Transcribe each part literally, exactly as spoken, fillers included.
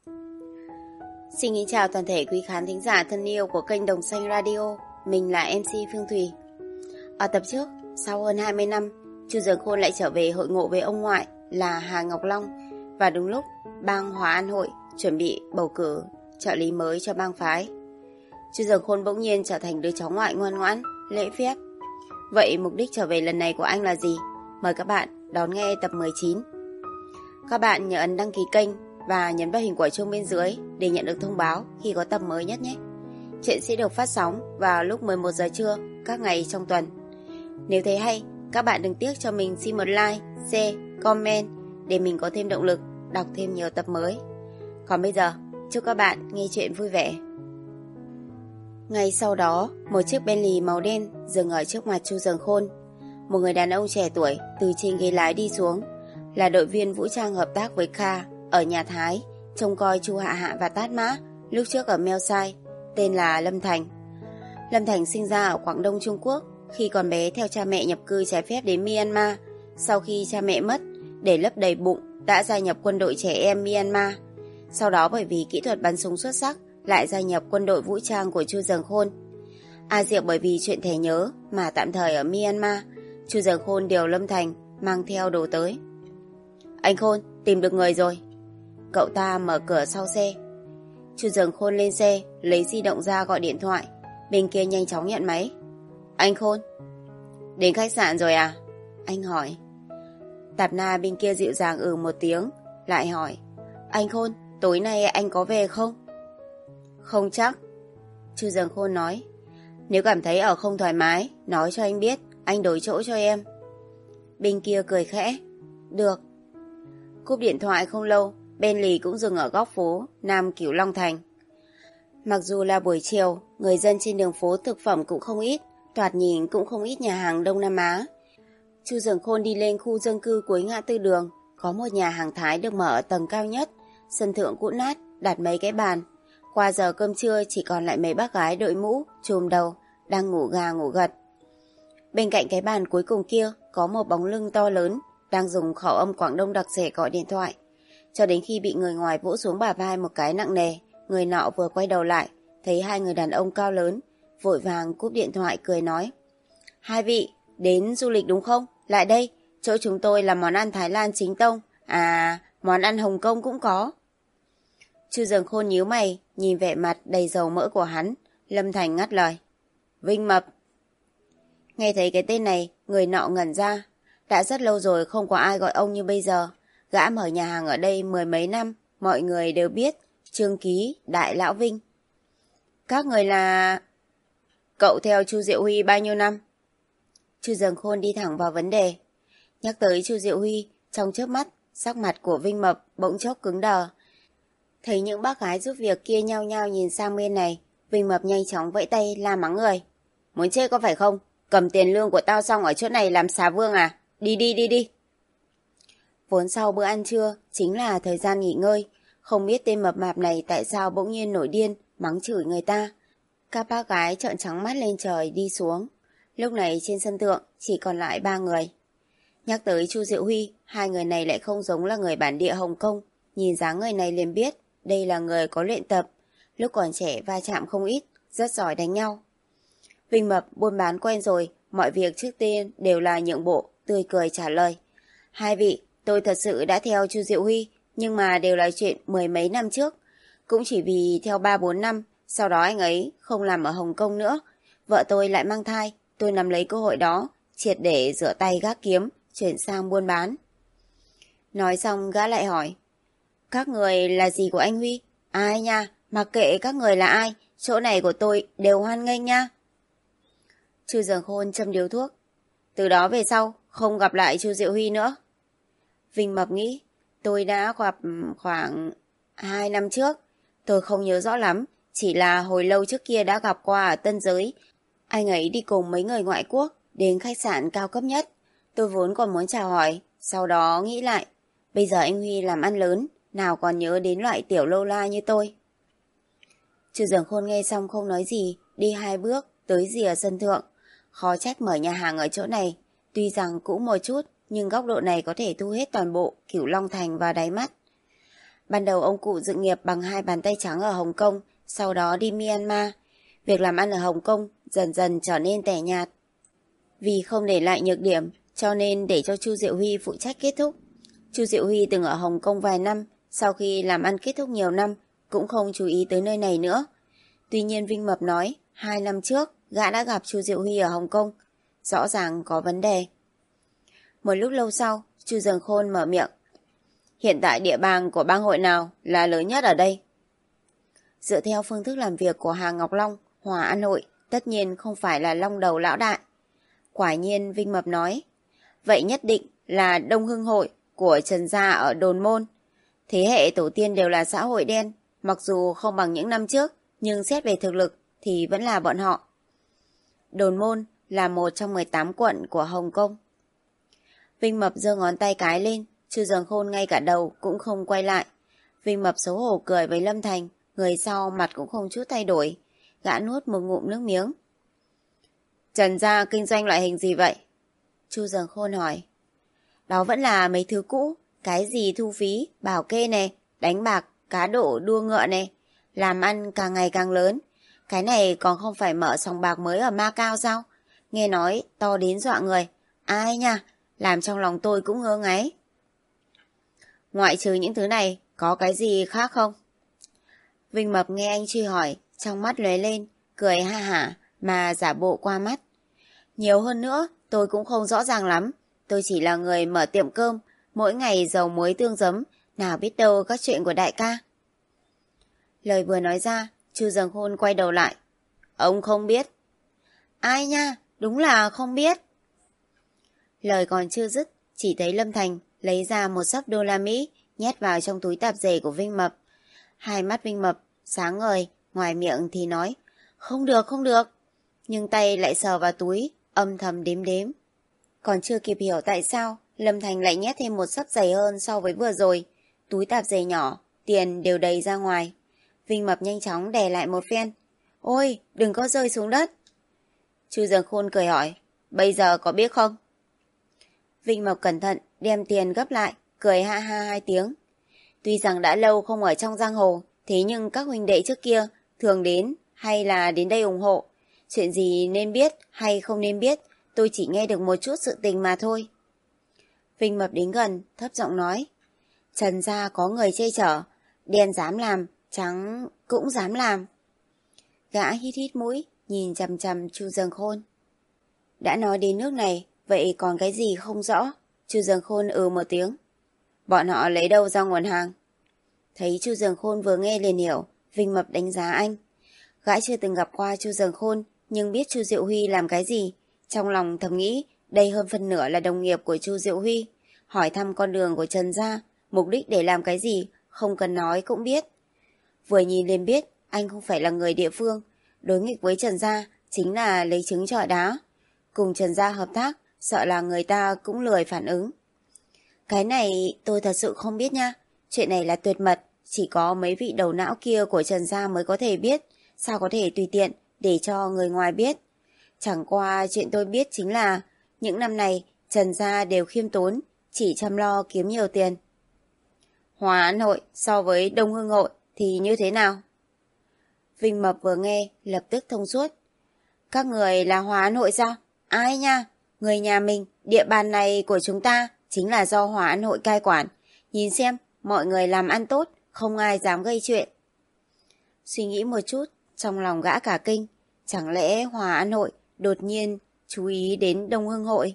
Xin kính chào toàn thể quý khán thính giả thân yêu của kênh Đồng Xanh Radio. Mình là em xê Phương Thùy. Ở tập trước, sau hơn hai mươi năm, Chu Dường Khôn lại trở về hội ngộ với ông ngoại là Hà Ngọc Long. Và đúng lúc bang Hòa An Hội chuẩn bị bầu cử trợ lý mới cho bang phái, Chu Dường Khôn bỗng nhiên trở thành đứa cháu ngoại ngoan ngoãn, lễ phép. Vậy mục đích trở về lần này của anh là gì? Mời các bạn đón nghe tập mười chín. Các bạn nhớ ấn đăng ký kênh và nhấn vào hình quả chuông bên dưới để nhận được thông báo khi có tập mới nhất nhé. Chuyện sẽ được phát sóng vào lúc mười một giờ trưa các ngày trong tuần. Nếu thấy hay, các bạn đừng tiếc cho mình xin một like, share, comment để mình có thêm động lực đọc thêm nhiều tập mới. Còn bây giờ, chúc các bạn nghe chuyện vui vẻ. Ngay sau đó, một chiếc Bentley màu đen dừng ở trước mặt Chu Dường Khôn. Một người đàn ông trẻ tuổi từ trên ghế lái đi xuống, là đội viên vũ trang hợp tác với Kha ở nhà Thái, trông coi Chu Hạ Hạ và Tát Mã lúc trước ở Mel Sai, tên là Lâm Thành. Lâm Thành sinh ra ở Quảng Đông Trung Quốc, khi còn bé theo cha mẹ nhập cư trái phép đến Myanmar. Sau khi cha mẹ mất, để lấp đầy bụng đã gia nhập quân đội trẻ em Myanmar. Sau đó bởi vì kỹ thuật bắn súng xuất sắc, lại gia nhập quân đội vũ trang của Chu Dường Khôn. A Diệp bởi vì chuyện thẻ nhớ mà tạm thời ở Myanmar, Chu Dường Khôn điều Lâm Thành mang theo đồ tới. Anh Khôn, tìm được người rồi. Cậu ta mở cửa sau xe. Chu Dường Khôn lên xe, lấy di động ra gọi điện thoại. Bên kia nhanh chóng nhận máy. Anh Khôn. Đến khách sạn rồi à? Anh hỏi. Tạp Na bên kia dịu dàng ừ một tiếng, lại hỏi. Anh Khôn, tối nay anh có về không? Không chắc. Chu Dường Khôn nói. Nếu cảm thấy ở không thoải mái, nói cho anh biết, anh đổi chỗ cho em. Bên kia cười khẽ. Được. Cúp điện thoại không lâu, Bentley cũng dừng ở góc phố Nam Cửu Long Thành. Mặc dù là buổi chiều, người dân trên đường phố thực phẩm cũng không ít, thoạt nhìn cũng không ít nhà hàng Đông Nam Á. Chu Dường Khôn đi lên khu dân cư cuối ngã tư đường, có một nhà hàng Thái được mở ở tầng cao nhất, sân thượng cũ nát, đặt mấy cái bàn. Qua giờ cơm trưa chỉ còn lại mấy bác gái đội mũ, chùm đầu, đang ngủ gà ngủ gật. Bên cạnh cái bàn cuối cùng kia có một bóng lưng to lớn, đang dùng khẩu âm Quảng Đông đặc sệt gọi điện thoại. Cho đến khi bị người ngoài vỗ xuống bả vai một cái nặng nề, người nọ vừa quay đầu lại, thấy hai người đàn ông cao lớn, vội vàng cúp điện thoại cười nói. Hai vị, đến du lịch đúng không? Lại đây, chỗ chúng tôi là món ăn Thái Lan chính tông, à, món ăn Hồng Kông cũng có. Chu Dường Khôn nhíu mày, nhìn vẻ mặt đầy dầu mỡ của hắn. Lâm Thành ngắt lời. Vinh Mập. Nghe thấy cái tên này, người nọ ngẩn ra. Đã rất lâu rồi không có ai gọi ông như bây giờ. Gã mở nhà hàng ở đây mười mấy năm, mọi người đều biết. Trương Ký, Đại Lão Vinh. Các người là... Cậu theo Chu Diệu Huy bao nhiêu năm? Chu Dường Khôn đi thẳng vào vấn đề. Nhắc tới Chu Diệu Huy, trong chớp mắt, sắc mặt của Vinh Mập bỗng chốc cứng đờ. Thấy những bác gái giúp việc kia nhao nhao nhìn sang bên này, Vinh Mập nhanh chóng vẫy tay la mắng người. Muốn chết có phải không? Cầm tiền lương của tao xong ở chỗ này làm xà vương à? Đi đi đi đi. Vốn sau bữa ăn trưa chính là thời gian nghỉ ngơi. Không biết tên mập mạp này tại sao bỗng nhiên nổi điên, mắng chửi người ta. Các bác gái trợn trắng mắt lên trời đi xuống. Lúc này trên sân thượng chỉ còn lại ba người. Nhắc tới Chu Diệu Huy, hai người này lại không giống là người bản địa Hồng Kông. Nhìn dáng người này liền biết đây là người có luyện tập. Lúc còn trẻ va chạm không ít, rất giỏi đánh nhau. Vinh Mập buôn bán quen rồi, mọi việc trước tiên đều là nhượng bộ, tươi cười trả lời. Hai vị, tôi thật sự đã theo Chu Diệu Huy, nhưng mà đều là chuyện mười mấy năm trước. Cũng chỉ vì theo ba bốn năm, sau đó anh ấy không làm ở Hồng Kông nữa. Vợ tôi lại mang thai, tôi nắm lấy cơ hội đó, triệt để rửa tay gác kiếm, chuyển sang buôn bán. Nói xong gã lại hỏi. Các người là gì của anh Huy? Ai nha, mặc kệ các người là ai, chỗ này của tôi đều hoan nghênh nha. Chu Dường Khôn châm điếu thuốc. Từ đó về sau, không gặp lại Chu Diệu Huy nữa. Vinh Mập nghĩ, tôi đã gặp khoảng hai năm trước. Tôi không nhớ rõ lắm, chỉ là hồi lâu trước kia đã gặp qua ở Tân Giới. Anh ấy đi cùng mấy người ngoại quốc đến khách sạn cao cấp nhất. Tôi vốn còn muốn chào hỏi, sau đó nghĩ lại. Bây giờ anh Huy làm ăn lớn, nào còn nhớ đến loại tiểu lâu la như tôi. Chu Dường Khôn nghe xong không nói gì, đi hai bước tới rìa sân thượng. Khó trách mở nhà hàng ở chỗ này, tuy rằng cũ một chút, nhưng góc độ này có thể thu hết toàn bộ Cửu Long Thành vào đáy mắt. Ban đầu ông cụ dựng nghiệp bằng hai bàn tay trắng ở Hồng Kông, sau đó đi Myanmar. Việc làm ăn ở Hồng Kông dần dần trở nên tẻ nhạt. Vì không để lại nhược điểm, cho nên để cho Chu Diệu Huy phụ trách kết thúc. Chu Diệu Huy từng ở Hồng Kông vài năm, sau khi làm ăn kết thúc nhiều năm, cũng không chú ý tới nơi này nữa. Tuy nhiên Vinh Mập nói, hai năm trước, gã đã gặp Chu Diệu Huy ở Hồng Kông. Rõ ràng có vấn đề. Một lúc lâu sau, Chu Dường Khôn mở miệng. Hiện tại địa bàn của bang hội nào là lớn nhất ở đây? Dựa theo phương thức làm việc của Hà Ngọc Long, Hòa An hội tất nhiên không phải là Long Đầu lão đại. Quả nhiên Vinh Mập nói, vậy nhất định là Đông Hưng hội của Trần gia ở Đồn Môn. Thế hệ tổ tiên đều là xã hội đen, mặc dù không bằng những năm trước, nhưng xét về thực lực thì vẫn là bọn họ. Đồn Môn là một trong mười tám quận của Hồng Kông. Vinh Mập giơ ngón tay cái lên, Chu Dường Khôn ngay cả đầu cũng không quay lại. Vinh Mập xấu hổ cười với Lâm Thành, người sau mặt cũng không chút thay đổi. Gã nuốt một ngụm nước miếng. Trần gia kinh doanh loại hình gì vậy? Chu Dường Khôn hỏi. Đó vẫn là mấy thứ cũ, cái gì thu phí, bảo kê này, đánh bạc, cá độ, đua ngựa này. Làm ăn càng ngày càng lớn. Cái này còn không phải mở sòng bạc mới ở Macau sao? Nghe nói to đến dọa người. Ai nha, làm trong lòng tôi cũng ngơ ngáy. Ngoại trừ những thứ này, có cái gì khác không? Vinh Mập nghe anh truy hỏi, trong mắt lóe lên, cười ha hả mà giả bộ qua mắt. Nhiều hơn nữa, tôi cũng không rõ ràng lắm. Tôi chỉ là người mở tiệm cơm, mỗi ngày dầu muối tương giấm, nào biết đâu các chuyện của đại ca. Lời vừa nói ra, Chu Dường Khôn quay đầu lại. Ông không biết. Ai nha, đúng là không biết. Lời còn chưa dứt, chỉ thấy Lâm Thành lấy ra một xấp đô la Mỹ, nhét vào trong túi tạp dề của Vinh Mập. Hai mắt Vinh Mập sáng ngời, ngoài miệng thì nói, không được, không được. Nhưng tay lại sờ vào túi, âm thầm đếm đếm. Còn chưa kịp hiểu tại sao, Lâm Thành lại nhét thêm một xấp dày hơn so với vừa rồi. Túi tạp dề nhỏ, tiền đều đầy ra ngoài. Vinh Mập nhanh chóng đè lại một phen. Ôi, đừng có rơi xuống đất. Chu Dường Khôn cười hỏi, bây giờ có biết không? Vinh Mập cẩn thận, đem tiền gấp lại, cười ha ha hai tiếng. Tuy rằng đã lâu không ở trong giang hồ, thế nhưng các huynh đệ trước kia thường đến hay là đến đây ủng hộ. Chuyện gì nên biết hay không nên biết, tôi chỉ nghe được một chút sự tình mà thôi. Vinh Mập đến gần, thấp giọng nói. Trần gia có người che chở, đen dám làm, trắng cũng dám làm. Gã hít hít mũi, nhìn chằm chằm Chu Dường Khôn. Đã nói đến nước này, vậy còn cái gì không rõ? Chu Dường Khôn ừ một tiếng. Bọn họ lấy đâu ra nguồn hàng? Thấy Chu Dường Khôn vừa nghe liền hiểu, Vinh Mập đánh giá anh. Gã chưa từng gặp qua Chu Dường Khôn, nhưng biết Chu Diệu Huy làm cái gì. Trong lòng thầm nghĩ, đây hơn phân nửa là đồng nghiệp của Chu Diệu Huy. Hỏi thăm con đường của Trần gia, mục đích để làm cái gì, không cần nói cũng biết. Vừa nhìn liền biết, anh không phải là người địa phương. Đối nghịch với Trần gia, chính là lấy trứng trọi đá. Cùng Trần gia hợp tác, sợ là người ta cũng lười phản ứng. Cái này tôi thật sự không biết nha. Chuyện này là tuyệt mật, chỉ có mấy vị đầu não kia của Trần gia mới có thể biết. Sao có thể tùy tiện để cho người ngoài biết? Chẳng qua chuyện tôi biết chính là những năm này Trần gia đều khiêm tốn, chỉ chăm lo kiếm nhiều tiền. Hòa An hội so với Đông Hưng hội thì như thế nào? Vinh Mập vừa nghe lập tức thông suốt. Các người là Hòa An hội sao? Ai nha? Người nhà mình, địa bàn này của chúng ta chính là do Hòa An hội cai quản. Nhìn xem, mọi người làm ăn tốt, không ai dám gây chuyện. Suy nghĩ một chút, trong lòng gã cả kinh. Chẳng lẽ Hòa An hội đột nhiên chú ý đến Đông Hưng hội?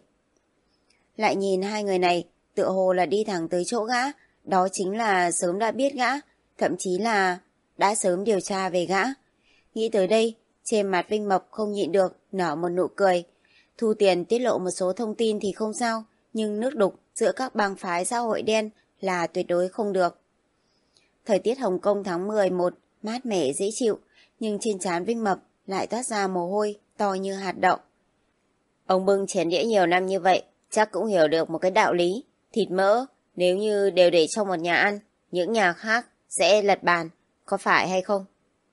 Lại nhìn hai người này, tựa hồ là đi thẳng tới chỗ gã. Đó chính là sớm đã biết gã, thậm chí là đã sớm điều tra về gã. Nghĩ tới đây, trên mặt Vinh Mập không nhịn được, nở một nụ cười. Thu tiền tiết lộ một số thông tin thì không sao, nhưng nước đục giữa các bang phái xã hội đen là tuyệt đối không được. Thời tiết Hồng Kông tháng mười một, mát mẻ dễ chịu, nhưng trên trán Vinh Mập lại toát ra mồ hôi to như hạt đậu. Ông bưng chén đĩa nhiều năm như vậy, chắc cũng hiểu được một cái đạo lý. Thịt mỡ, nếu như đều để trong một nhà ăn, những nhà khác sẽ lật bàn, có phải hay không?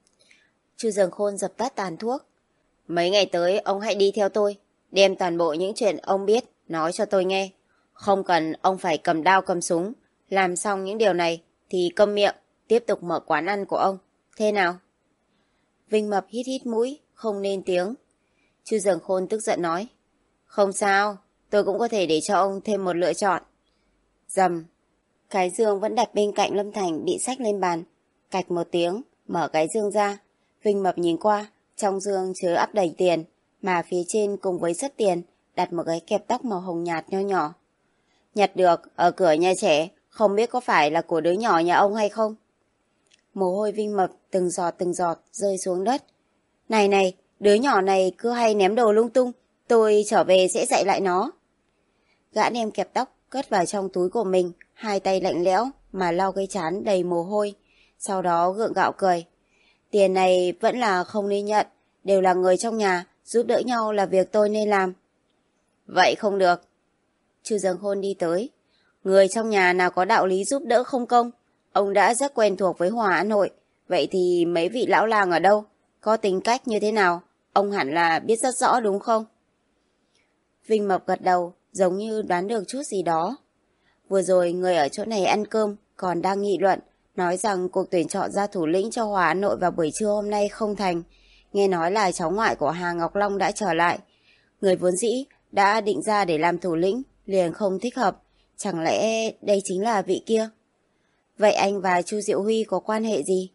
Chu Dường Khôn dập tắt tàn thuốc. Mấy ngày tới ông hãy đi theo tôi, đem toàn bộ những chuyện ông biết nói cho tôi nghe. Không cần ông phải cầm đao cầm súng, làm xong những điều này thì câm miệng, tiếp tục mở quán ăn của ông. Thế nào? Vinh Mập hít hít mũi, không lên tiếng. Chu Dường Khôn tức giận nói. Không sao, tôi cũng có thể để cho ông thêm một lựa chọn. Dầm. Cái giường vẫn đặt bên cạnh Lâm Thành bị xách lên bàn. Cạch một tiếng, mở cái giường ra. Vinh Mập nhìn qua, trong giường chứa ắp đầy tiền, mà phía trên cùng với sất tiền đặt một cái kẹp tóc màu hồng nhạt nho nhỏ. Nhặt được ở cửa nhà trẻ, không biết có phải là của đứa nhỏ nhà ông hay không? Mồ hôi Vinh Mập từng giọt từng giọt rơi xuống đất. Này này, đứa nhỏ này cứ hay ném đồ lung tung, tôi trở về sẽ dạy lại nó. Gã đem kẹp tóc cất vào trong túi của mình, hai tay lạnh lẽo mà lau cái trán đầy mồ hôi, sau đó gượng gạo cười. Tiền này vẫn là không nên nhận, đều là người trong nhà, giúp đỡ nhau là việc tôi nên làm. Vậy không được. Chu Dường Khôn đi tới. Người trong nhà nào có đạo lý giúp đỡ không công? Ông đã rất quen thuộc với Hòa An Hội, vậy thì mấy vị lão làng ở đâu? Có tính cách như thế nào? Ông hẳn là biết rất rõ đúng không? Vinh Mập gật đầu, giống như đoán được chút gì đó. Vừa rồi người ở chỗ này ăn cơm còn đang nghị luận, nói rằng cuộc tuyển chọn ra thủ lĩnh cho Hòa An Nội vào buổi trưa hôm nay không thành. Nghe nói là cháu ngoại của Hà Ngọc Long đã trở lại. Người vốn dĩ đã định ra để làm thủ lĩnh, liền không thích hợp. Chẳng lẽ đây chính là vị kia? Vậy anh và Chu Diệu Huy có quan hệ gì?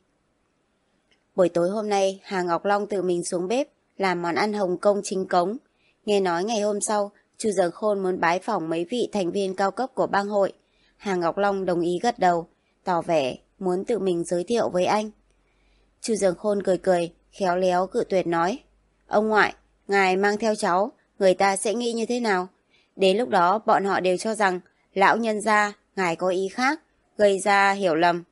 Buổi tối hôm nay, Hà Ngọc Long tự mình xuống bếp, làm món ăn Hồng Kông chính cống. Nghe nói ngày hôm sau, Chu Dường Khôn muốn bái phỏng mấy vị thành viên cao cấp của bang hội. Hà Ngọc Long đồng ý gật đầu, tỏ vẻ muốn tự mình giới thiệu với anh. Chu Dường Khôn cười cười, khéo léo cự tuyệt nói. Ông ngoại, ngài mang theo cháu, người ta sẽ nghĩ như thế nào? Đến lúc đó bọn họ đều cho rằng lão nhân gia, ngài có ý khác, gây ra hiểu lầm.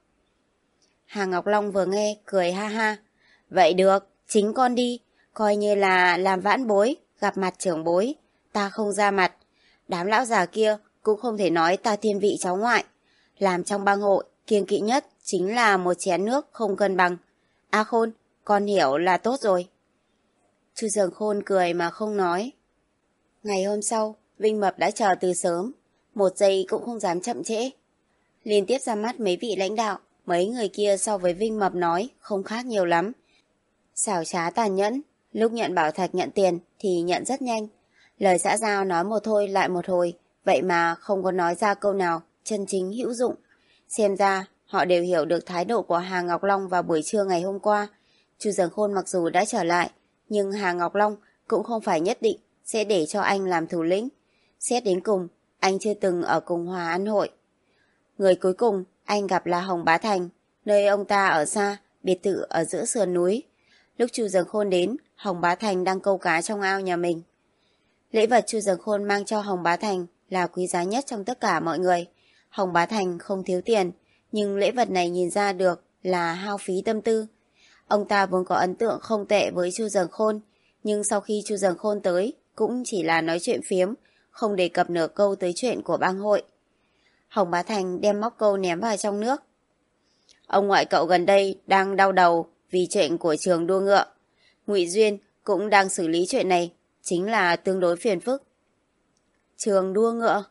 Hà Ngọc Long vừa nghe, cười ha ha. Vậy được, chính con đi, coi như là làm vãn bối, gặp mặt trưởng bối. Ta không ra mặt. Đám lão già kia cũng không thể nói ta thiên vị cháu ngoại. Làm trong bang hội, kiêng kỵ nhất chính là một chén nước không cân bằng. A Khôn, con hiểu là tốt rồi. Chu Dường Khôn cười mà không nói. Ngày hôm sau, Vinh Mập đã chờ từ sớm, một giây cũng không dám chậm trễ. Liên tiếp ra mắt mấy vị lãnh đạo, mấy người kia so với Vinh Mập nói không khác nhiều lắm. Xảo trá tàn nhẫn, lúc nhận bảo thạch nhận tiền thì nhận rất nhanh. Lời xã giao nói một thôi lại một hồi, vậy mà không có nói ra câu nào chân chính hữu dụng. Xem ra họ đều hiểu được thái độ của Hà Ngọc Long vào buổi trưa ngày hôm qua. Chu Dường Khôn mặc dù đã trở lại, nhưng Hà Ngọc Long cũng không phải nhất định sẽ để cho anh làm thủ lĩnh. Xét đến cùng, anh chưa từng ở cùng Hòa An Hội. Người cuối cùng anh gặp là Hồng Bá Thành, nơi ông ta ở xa, biệt thự ở giữa sườn núi. Lúc Chu Dường Khôn đến, Hồng Bá Thành đang câu cá trong ao nhà mình. Lễ vật Chu Dường Khôn mang cho Hồng Bá Thành là quý giá nhất trong tất cả mọi người. Hồng Bá Thành không thiếu tiền, nhưng lễ vật này nhìn ra được là hao phí tâm tư. Ông ta vốn có ấn tượng không tệ với Chu Dường Khôn, nhưng sau khi Chu Dường Khôn tới cũng chỉ là nói chuyện phiếm, không đề cập nửa câu tới chuyện của bang hội. Hồng Bá Thành đem móc câu ném vào trong nước. Ông ngoại cậu gần đây đang đau đầu vì chuyện của trường đua ngựa. Ngụy Duyên cũng đang xử lý chuyện này, chính là tương đối phiền phức. Trường đua ngựa.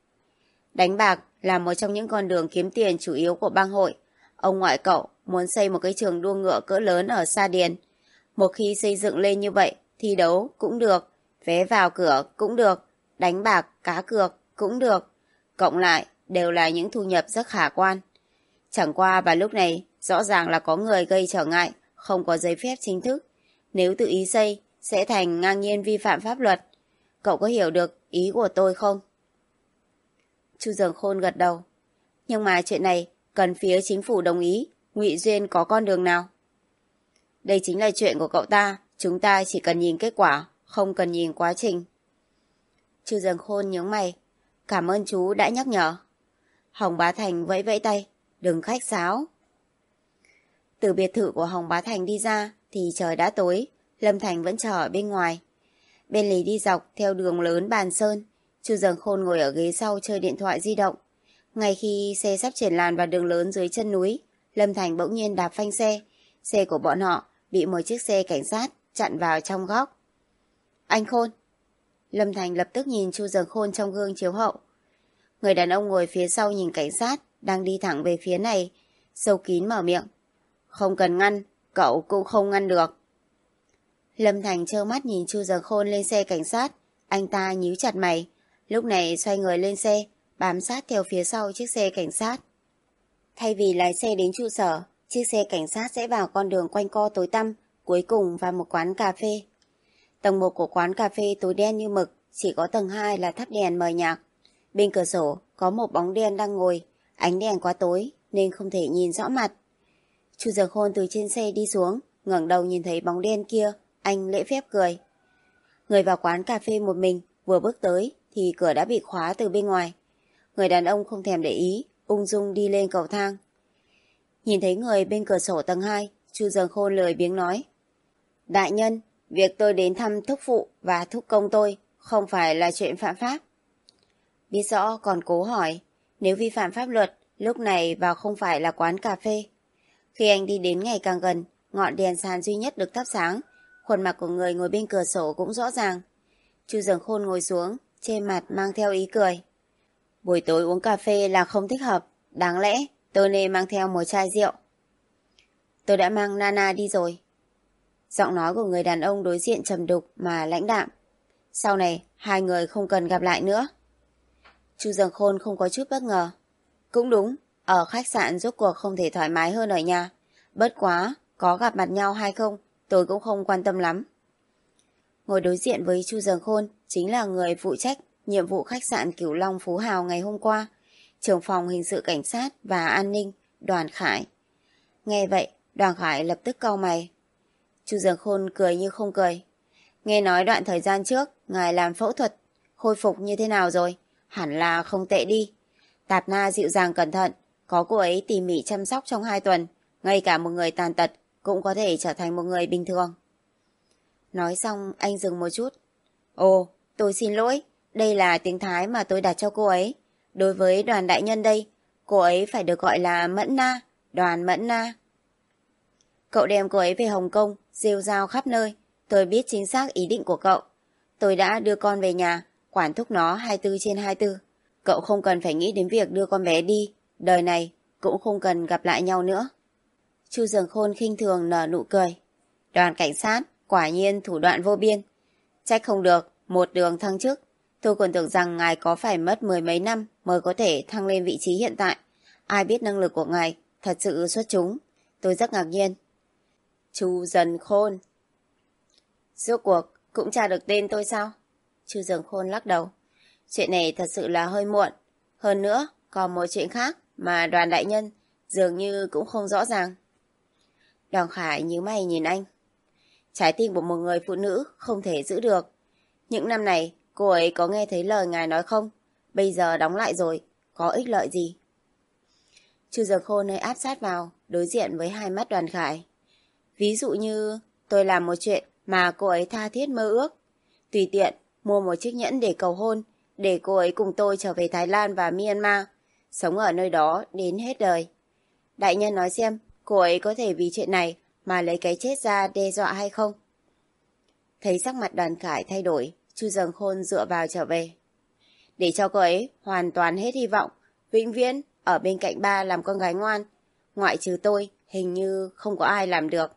Đánh bạc là một trong những con đường kiếm tiền chủ yếu của bang hội. Ông ngoại cậu muốn xây một cái trường đua ngựa cỡ lớn ở Sa Điền. Một khi xây dựng lên như vậy, thi đấu cũng được, vé vào cửa cũng được, đánh bạc, cá cược cũng được. Cộng lại đều là những thu nhập rất khả quan. Chẳng qua vào lúc này, rõ ràng là có người gây trở ngại, không có giấy phép chính thức. Nếu tự ý xây, sẽ thành ngang nhiên vi phạm pháp luật. Cậu có hiểu được ý của tôi không? Chu Dường Khôn gật đầu. Nhưng mà chuyện này cần phía chính phủ đồng ý. Ngụy Duyên có con đường nào? Đây chính là chuyện của cậu ta. Chúng ta chỉ cần nhìn kết quả, không cần nhìn quá trình. Chu Dường Khôn nhướng mày. Cảm ơn chú đã nhắc nhở. Hồng Bá Thành vẫy vẫy tay. Đừng khách sáo. Từ biệt thự của Hồng Bá Thành đi ra thì trời đã tối. Lâm Thành vẫn chờ ở bên ngoài. Bên lề đi dọc theo đường lớn Bàn Sơn, Chu Dường Khôn ngồi ở ghế sau chơi điện thoại di động. Ngay khi xe sắp chuyển làn vào đường lớn dưới chân núi, Lâm Thành bỗng nhiên đạp phanh xe. Xe của bọn họ bị một chiếc xe cảnh sát chặn vào trong góc. Anh Khôn. Lâm Thành lập tức nhìn Chu Dường Khôn trong gương chiếu hậu. Người đàn ông ngồi phía sau nhìn cảnh sát, đang đi thẳng về phía này, sâu kín mở miệng. Không cần ngăn, cậu cũng không ngăn được. Lâm Thành trơ mắt nhìn Chu Dần Khôn lên xe cảnh sát, anh ta nhíu chặt mày, lúc này xoay người lên xe, bám sát theo phía sau chiếc xe cảnh sát. Thay vì lái xe đến trụ sở, chiếc xe cảnh sát sẽ vào con đường quanh co tối tăm, cuối cùng vào một quán cà phê. Tầng một của quán cà phê tối đen như mực, chỉ có tầng hai là thắp đèn mờ nhạt. Bên cửa sổ có một bóng đen đang ngồi, ánh đèn quá tối nên không thể nhìn rõ mặt. Chu Dần Khôn từ trên xe đi xuống, ngẩng đầu nhìn thấy bóng đen kia, anh lễ phép cười. Người vào quán cà phê một mình, vừa bước tới thì cửa đã bị khóa từ bên ngoài. Người đàn ông không thèm để ý, ung dung đi lên cầu thang. Nhìn thấy người bên cửa sổ tầng hai, Chu Dần Khôn lười biếng nói. Đại nhân, việc tôi đến thăm thúc phụ và thúc công tôi không phải là chuyện phạm pháp. Biết rõ còn cố hỏi, nếu vi phạm pháp luật, lúc này vào không phải là quán cà phê. Khi anh đi đến ngày càng gần, ngọn đèn sàn duy nhất được thắp sáng, khuôn mặt của người ngồi bên cửa sổ cũng rõ ràng. Chu Dần Khôn ngồi xuống, trên mặt mang theo ý cười. Buổi tối uống cà phê là không thích hợp, đáng lẽ tôi nên mang theo một chai rượu. Tôi đã mang Nana đi rồi. Giọng nói của người đàn ông đối diện trầm đục mà lãnh đạm. Sau này, hai người không cần gặp lại nữa. Chu Dần Khôn không có chút bất ngờ. Cũng đúng, ở khách sạn rốt cuộc không thể thoải mái hơn ở nhà. Bất quá, có gặp mặt nhau hay không, tôi cũng không quan tâm lắm. Ngồi đối diện với Chu Dần Khôn chính là người phụ trách nhiệm vụ khách sạn Cửu Long Phú Hào ngày hôm qua, trưởng phòng hình sự cảnh sát và an ninh, Đoàn Khải. Nghe vậy, Đoàn Khải lập tức cau mày. Chu Dần Khôn cười như không cười. Nghe nói đoạn thời gian trước, ngài làm phẫu thuật, khôi phục như thế nào rồi? Hẳn là không tệ đi. Tạp Na dịu dàng cẩn thận, có cô ấy tỉ mỉ chăm sóc trong hai tuần, ngay cả một người tàn tật cũng có thể trở thành một người bình thường. Nói xong anh dừng một chút. Ồ, tôi xin lỗi, đây là tiếng Thái mà tôi đặt cho cô ấy. Đối với Đoàn đại nhân đây, cô ấy phải được gọi là Mẫn Na, Đoàn Mẫn Na. Cậu đem cô ấy về Hồng Kông, rêu rao khắp nơi. Tôi biết chính xác ý định của cậu. Tôi đã đưa con về nhà, quản thúc nó hai mươi bốn trên hai mươi bốn. Cậu không cần phải nghĩ đến việc đưa con bé đi. Đời này cũng không cần gặp lại nhau nữa. Chu Dần Khôn khinh thường nở nụ cười. Đoàn cảnh sát quả nhiên thủ đoạn vô biên. Trách không được, một đường thăng chức. Tôi còn tưởng rằng ngài có phải mất mười mấy năm mới có thể thăng lên vị trí hiện tại. Ai biết năng lực của ngài thật sự xuất chúng. Tôi rất ngạc nhiên. Chu Dần Khôn. Rốt cuộc cũng tra được tên tôi sao? Chu Dần Khôn lắc đầu. Chuyện này thật sự là hơi muộn. Hơn nữa, còn một chuyện khác mà Đoàn đại nhân dường như cũng không rõ ràng. Đoàn Khải nhíu mày nhìn anh. Trái tim của một người phụ nữ không thể giữ được. Những năm này, cô ấy có nghe thấy lời ngài nói không? Bây giờ đóng lại rồi, có ích lợi gì? Chu Dần Khôn hơi áp sát vào, đối diện với hai mắt Đoàn Khải. Ví dụ như tôi làm một chuyện mà cô ấy tha thiết mơ ước. Tùy tiện mua một chiếc nhẫn để cầu hôn, để cô ấy cùng tôi trở về Thái Lan và Myanmar, sống ở nơi đó đến hết đời. Đại nhân nói xem, cô ấy có thể vì chuyện này mà lấy cái chết ra đe dọa hay không? Thấy sắc mặt Đoàn Khải thay đổi, Chu Dần Khôn dựa vào trở về. Để cho cô ấy hoàn toàn hết hy vọng, vĩnh viễn ở bên cạnh ba làm con gái ngoan. Ngoại trừ tôi, hình như không có ai làm được.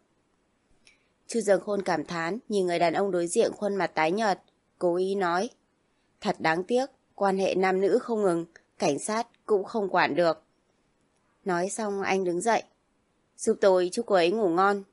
Chu Dần Khôn cảm thán nhìn người đàn ông đối diện khuôn mặt tái nhợt, cố ý nói. Thật đáng tiếc, quan hệ nam nữ không ngừng, cảnh sát cũng không quản được. Nói xong anh đứng dậy. Giúp tôi chúc cô ấy ngủ ngon.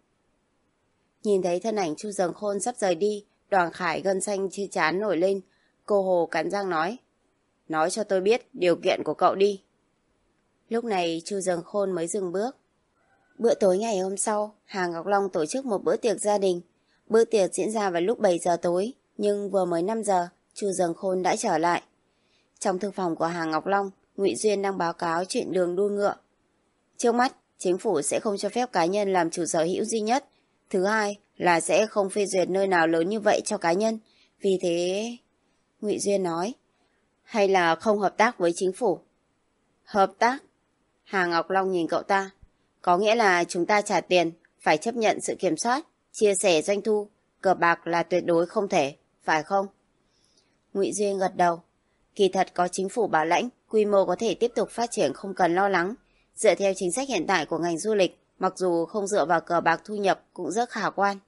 Nhìn thấy thân ảnh Chu Dần Khôn sắp rời đi, Đoàn Khải gân xanh trên trán nổi lên, cô hồ cắn răng nói. Nói cho tôi biết điều kiện của cậu đi. Lúc này Chu Dần Khôn mới dừng bước. Bữa tối ngày hôm sau, Hà Ngọc Long tổ chức một bữa tiệc gia đình. Bữa tiệc diễn ra vào lúc bảy giờ tối, nhưng vừa mới năm giờ, Chu Dần Khôn đã trở lại. Trong thư phòng của Hà Ngọc Long, Ngụy Duyên đang báo cáo chuyện đường đua ngựa. Trước mắt, chính phủ sẽ không cho phép cá nhân làm chủ sở hữu duy nhất. Thứ hai là sẽ không phê duyệt nơi nào lớn như vậy cho cá nhân. Vì thế... Ngụy Duyên nói. Hay là không hợp tác với chính phủ? Hợp tác? Hà Ngọc Long nhìn cậu ta. Có nghĩa là chúng ta trả tiền, phải chấp nhận sự kiểm soát, chia sẻ doanh thu, cờ bạc là tuyệt đối không thể, phải không? Ngụy Duyên gật đầu. Kỳ thật có chính phủ bảo lãnh, quy mô có thể tiếp tục phát triển không cần lo lắng. Dựa theo chính sách hiện tại của ngành du lịch, mặc dù không dựa vào cờ bạc thu nhập cũng rất khả quan.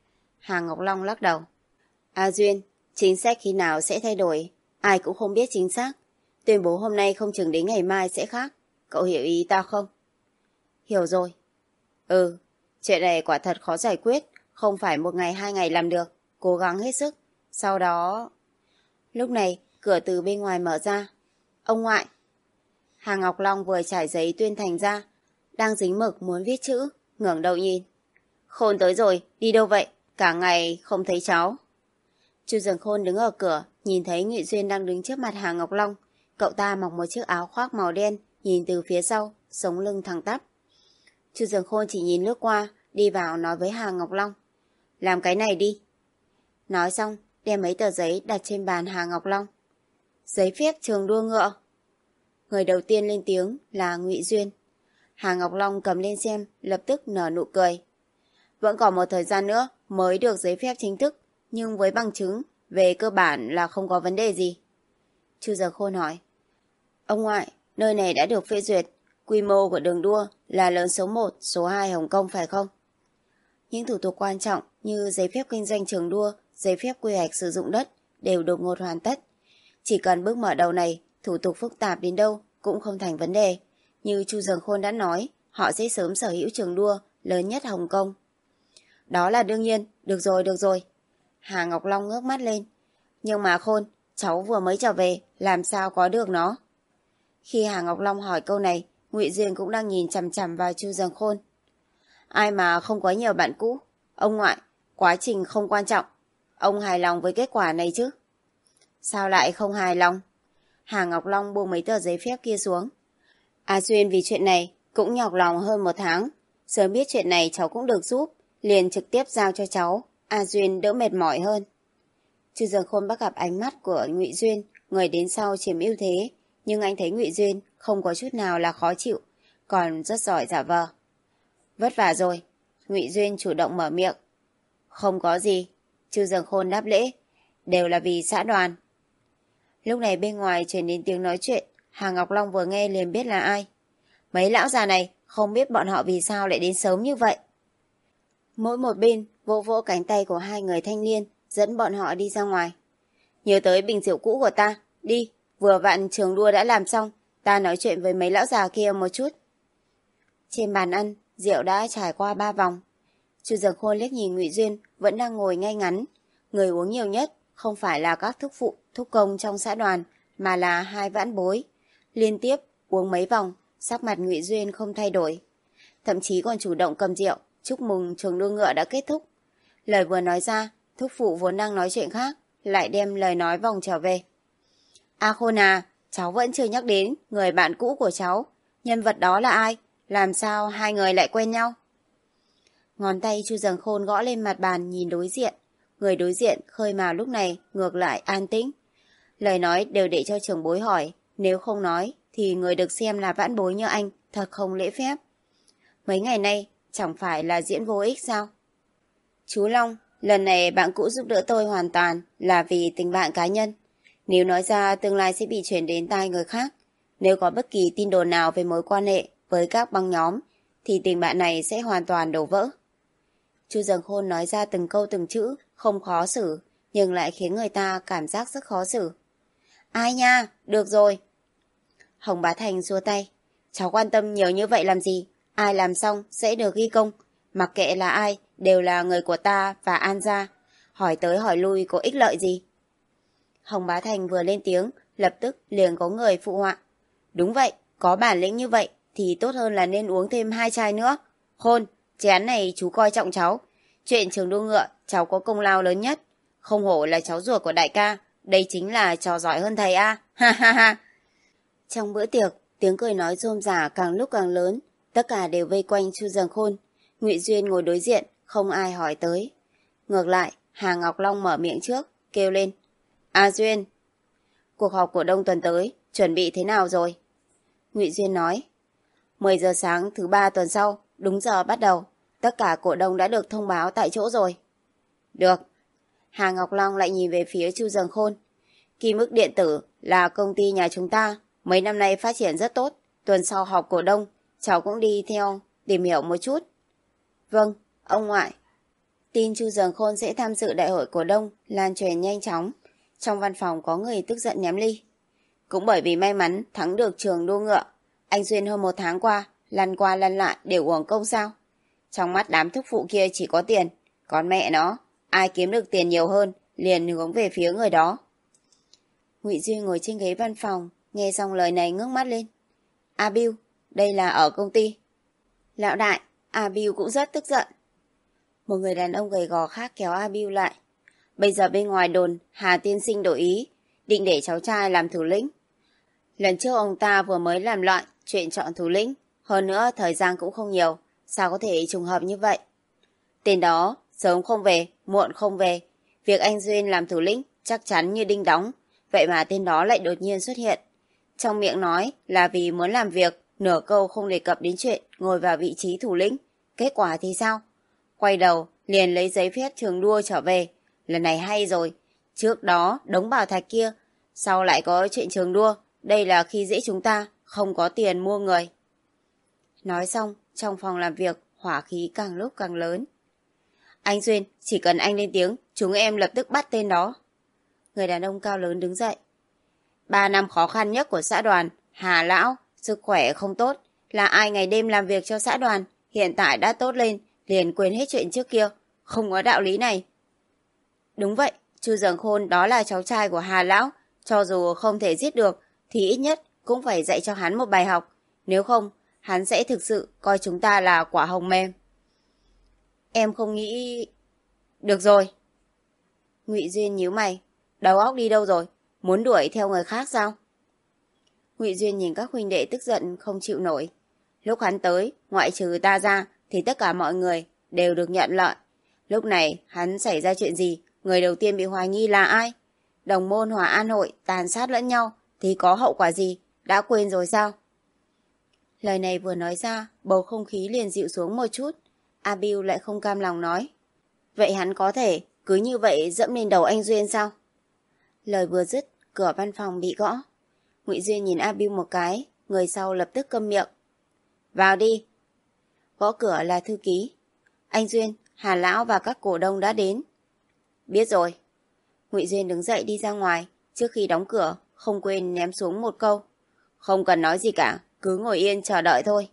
Hà Ngọc Long lắc đầu. A Duyên, chính sách khi nào sẽ thay đổi, ai cũng không biết chính xác. Tuyên bố hôm nay không chừng đến ngày mai sẽ khác. Cậu hiểu ý ta không? Hiểu rồi. Ừ, chuyện này quả thật khó giải quyết, không phải một ngày hai ngày làm được, cố gắng hết sức. Sau đó... Lúc này, cửa từ bên ngoài mở ra. Ông ngoại. Hà Ngọc Long vừa trải giấy tuyên thành ra, đang dính mực muốn viết chữ, ngẩng đầu nhìn. Khôn tới rồi, đi đâu vậy? Cả ngày không thấy cháu. Chu Dường Khôn đứng ở cửa, nhìn thấy Ngụy Duyên đang đứng trước mặt Hà Ngọc Long. Cậu ta mặc một chiếc áo khoác màu đen, nhìn từ phía sau, sống lưng thẳng tắp. Chu Dường Khôn chỉ nhìn lướt qua, đi vào nói với Hà Ngọc Long. Làm cái này đi. Nói xong, đem mấy tờ giấy đặt trên bàn Hà Ngọc Long. Giấy phép trường đua ngựa. Người đầu tiên lên tiếng là Ngụy Duyên. Hà Ngọc Long cầm lên xem, lập tức nở nụ cười. Vẫn còn một thời gian nữa mới được giấy phép chính thức, nhưng với bằng chứng, về cơ bản là không có vấn đề gì. Chu Dường Khôn hỏi. Ông ngoại, nơi này đã được phê duyệt, quy mô của đường đua là lớn số một, số hai Hồng Kông phải không? Những thủ tục quan trọng như giấy phép kinh doanh trường đua, giấy phép quy hoạch sử dụng đất đều đột ngột hoàn tất. Chỉ cần bước mở đầu này, thủ tục phức tạp đến đâu cũng không thành vấn đề. Như Chu Dường Khôn đã nói, họ sẽ sớm sở hữu trường đua lớn nhất Hồng Kông. Đó là đương nhiên, được rồi, được rồi. Hà Ngọc Long ngước mắt lên. Nhưng mà Khôn, cháu vừa mới trở về, làm sao có được nó? Khi Hà Ngọc Long hỏi câu này, Ngụy Duyên cũng đang nhìn chằm chằm vào Chu Dường Khôn. Ai mà không có nhiều bạn cũ? Ông ngoại, quá trình không quan trọng. Ông hài lòng với kết quả này chứ? Sao lại không hài lòng? Hà Ngọc Long buông mấy tờ giấy phép kia xuống. A Duyên vì chuyện này cũng nhọc lòng hơn một tháng. Sớm biết chuyện này cháu cũng được giúp, liền trực tiếp giao cho cháu. A Duyên đỡ mệt mỏi hơn. Chu Dường Khôn bắt gặp ánh mắt của Ngụy Duyên, người đến sau chiếm ưu thế, nhưng anh thấy Ngụy Duyên không có chút nào là khó chịu, còn rất giỏi giả vờ. Vất vả rồi. Ngụy Duyên chủ động mở miệng. Không có gì. Chu Dường Khôn đáp lễ. Đều là vì xã đoàn. Lúc này bên ngoài truyền đến tiếng nói chuyện. Hà Ngọc Long vừa nghe liền biết là ai. Mấy lão già này không biết bọn họ vì sao lại đến sớm như vậy. Mỗi một bên vỗ vỗ cánh tay của hai người thanh niên, dẫn bọn họ đi ra ngoài. Nhớ tới bình rượu cũ của ta. Đi, vừa vặn trường đua đã làm xong, ta nói chuyện với mấy lão già kia một chút. Trên bàn ăn, rượu đã trải qua ba vòng. Chu Dường Khôn liếc nhìn Ngụy Duyên vẫn đang ngồi ngay ngắn. Người uống nhiều nhất không phải là các thúc phụ, thúc công trong xã đoàn, mà là hai vãn bối. Liên tiếp uống mấy vòng, sắc mặt Ngụy Duyên không thay đổi. Thậm chí còn chủ động cầm rượu, chúc mừng trường đua ngựa đã kết thúc. Lời vừa nói ra, thúc phụ vốn đang nói chuyện khác, lại đem lời nói vòng trở về. A Khôn à, cháu vẫn chưa nhắc đến người bạn cũ của cháu. Nhân vật đó là ai? Làm sao hai người lại quen nhau? Ngón tay Chu Dường Khôn gõ lên mặt bàn nhìn đối diện. Người đối diện khơi mào lúc này ngược lại an tĩnh. Lời nói đều để cho trưởng bối hỏi. Nếu không nói thì người được xem là vãn bối như anh thật không lễ phép. Mấy ngày nay chẳng phải là diễn vô ích sao? Chú Long, lần này bạn cũ giúp đỡ tôi hoàn toàn là vì tình bạn cá nhân. Nếu nói ra tương lai sẽ bị chuyển đến tai người khác. Nếu có bất kỳ tin đồn nào về mối quan hệ với các băng nhóm thì tình bạn này sẽ hoàn toàn đổ vỡ. Chu Dường Khôn nói ra từng câu từng chữ, không khó xử, nhưng lại khiến người ta cảm giác rất khó xử. Ai nha, được rồi. Hồng Bá Thành xua tay. Cháu quan tâm nhiều như vậy làm gì? Ai làm xong sẽ được ghi công. Mặc kệ là ai, đều là người của ta và An gia. Hỏi tới hỏi lui có ích lợi gì? Hồng Bá Thành vừa lên tiếng, lập tức liền có người phụ họa. Đúng vậy, có bản lĩnh như vậy thì tốt hơn là nên uống thêm hai chai nữa. Khôn, chén này chú coi trọng cháu. Chuyện trường đua ngựa, cháu có công lao lớn nhất. Không hổ là cháu ruột của đại ca, đây chính là trò giỏi hơn thầy a. Ha ha ha. Trong bữa tiệc, tiếng cười nói rôm rả càng lúc càng lớn, tất cả đều vây quanh Chu Dường Khôn. Ngụy Duyên ngồi đối diện, không ai hỏi tới. Ngược lại, Hà Ngọc Long mở miệng trước, kêu lên. A Duyên, cuộc họp cổ đông tuần tới, chuẩn bị thế nào rồi? Ngụy Duyên nói. mười giờ sáng thứ ba tuần sau, đúng giờ bắt đầu. Tất cả cổ đông đã được thông báo tại chỗ rồi. Được. Hà Ngọc Long lại nhìn về phía Chu Dường Khôn. Kim ức điện tử là công ty nhà chúng ta, Mấy năm nay phát triển rất tốt, tuần sau họp cổ đông, cháu cũng đi theo tìm hiểu một chút. Vâng, ông ngoại. Tin Chu Dường Khôn sẽ tham dự đại hội cổ đông lan truyền nhanh chóng. Trong văn phòng có người tức giận ném ly. Cũng bởi vì may mắn thắng được trường đua ngựa, anh Duyên hơn một tháng qua lăn qua lăn lại để uổng công sao? Trong mắt đám thúc phụ kia chỉ có tiền, còn mẹ nó, ai kiếm được tiền nhiều hơn liền hướng về phía người đó. Ngụy Duyên ngồi trên ghế văn phòng, nghe xong lời này ngước mắt lên. A Bill, đây là ở công ty. Lão đại, A Bill cũng rất tức giận. Một người đàn ông gầy gò khác kéo A Bill lại. Bây giờ bên ngoài đồn Hà tiên sinh đổi ý, định để cháu trai làm thủ lĩnh. Lần trước ông ta vừa mới làm loạn chuyện chọn thủ lĩnh, hơn nữa thời gian cũng không nhiều, sao có thể trùng hợp như vậy? Tên đó sớm không về, muộn không về, việc anh Duyên làm thủ lĩnh chắc chắn như đinh đóng, vậy mà tên đó lại đột nhiên xuất hiện. Trong miệng nói là vì muốn làm việc, nửa câu không đề cập đến chuyện ngồi vào vị trí thủ lĩnh, kết quả thì sao? Quay đầu liền lấy giấy phép trường đua trở về, lần này hay rồi, trước đó đống bảo thạch kia, sau lại có chuyện trường đua, đây là khi dễ chúng ta, không có tiền mua người. Nói xong, trong phòng làm việc, hỏa khí càng lúc càng lớn. Anh Duyên, chỉ cần anh lên tiếng, chúng em lập tức bắt tên đó. Người đàn ông cao lớn đứng dậy. Ba năm khó khăn nhất của xã đoàn, Hà Lão, sức khỏe không tốt, là ai ngày đêm làm việc cho xã đoàn, hiện tại đã tốt lên, liền quên hết chuyện trước kia, không có đạo lý này. Đúng vậy, Chu Dường Khôn đó là cháu trai của Hà Lão, cho dù không thể giết được, thì ít nhất cũng phải dạy cho hắn một bài học, nếu không, hắn sẽ thực sự coi chúng ta là quả hồng mềm. Em không nghĩ... Được rồi. Ngụy Duyên nhíu mày, đầu óc đi đâu rồi, muốn đuổi theo người khác sao? Ngụy Duyên nhìn các huynh đệ tức giận không chịu nổi. Lúc hắn tới, ngoại trừ ta ra, thì tất cả mọi người đều được nhận lợi. Lúc này hắn xảy ra chuyện gì, người đầu tiên bị hoài nghi là ai? Đồng môn Hòa An hội tàn sát lẫn nhau thì có hậu quả gì, đã quên rồi sao? Lời này vừa nói ra, bầu không khí liền dịu xuống một chút. A Bill lại không cam lòng nói. Vậy hắn có thể cứ như vậy dẫm lên đầu anh Duyên sao? Lời vừa dứt, cửa văn phòng bị gõ. Ngụy Duyên nhìn A Bill một cái, người sau lập tức câm miệng. Vào đi. Gõ cửa là thư ký. Anh Duyên, Hà Lão và các cổ đông đã đến. Biết rồi. Ngụy Duyên đứng dậy đi ra ngoài, trước khi đóng cửa, không quên ném xuống một câu. Không cần nói gì cả, cứ ngồi yên chờ đợi thôi.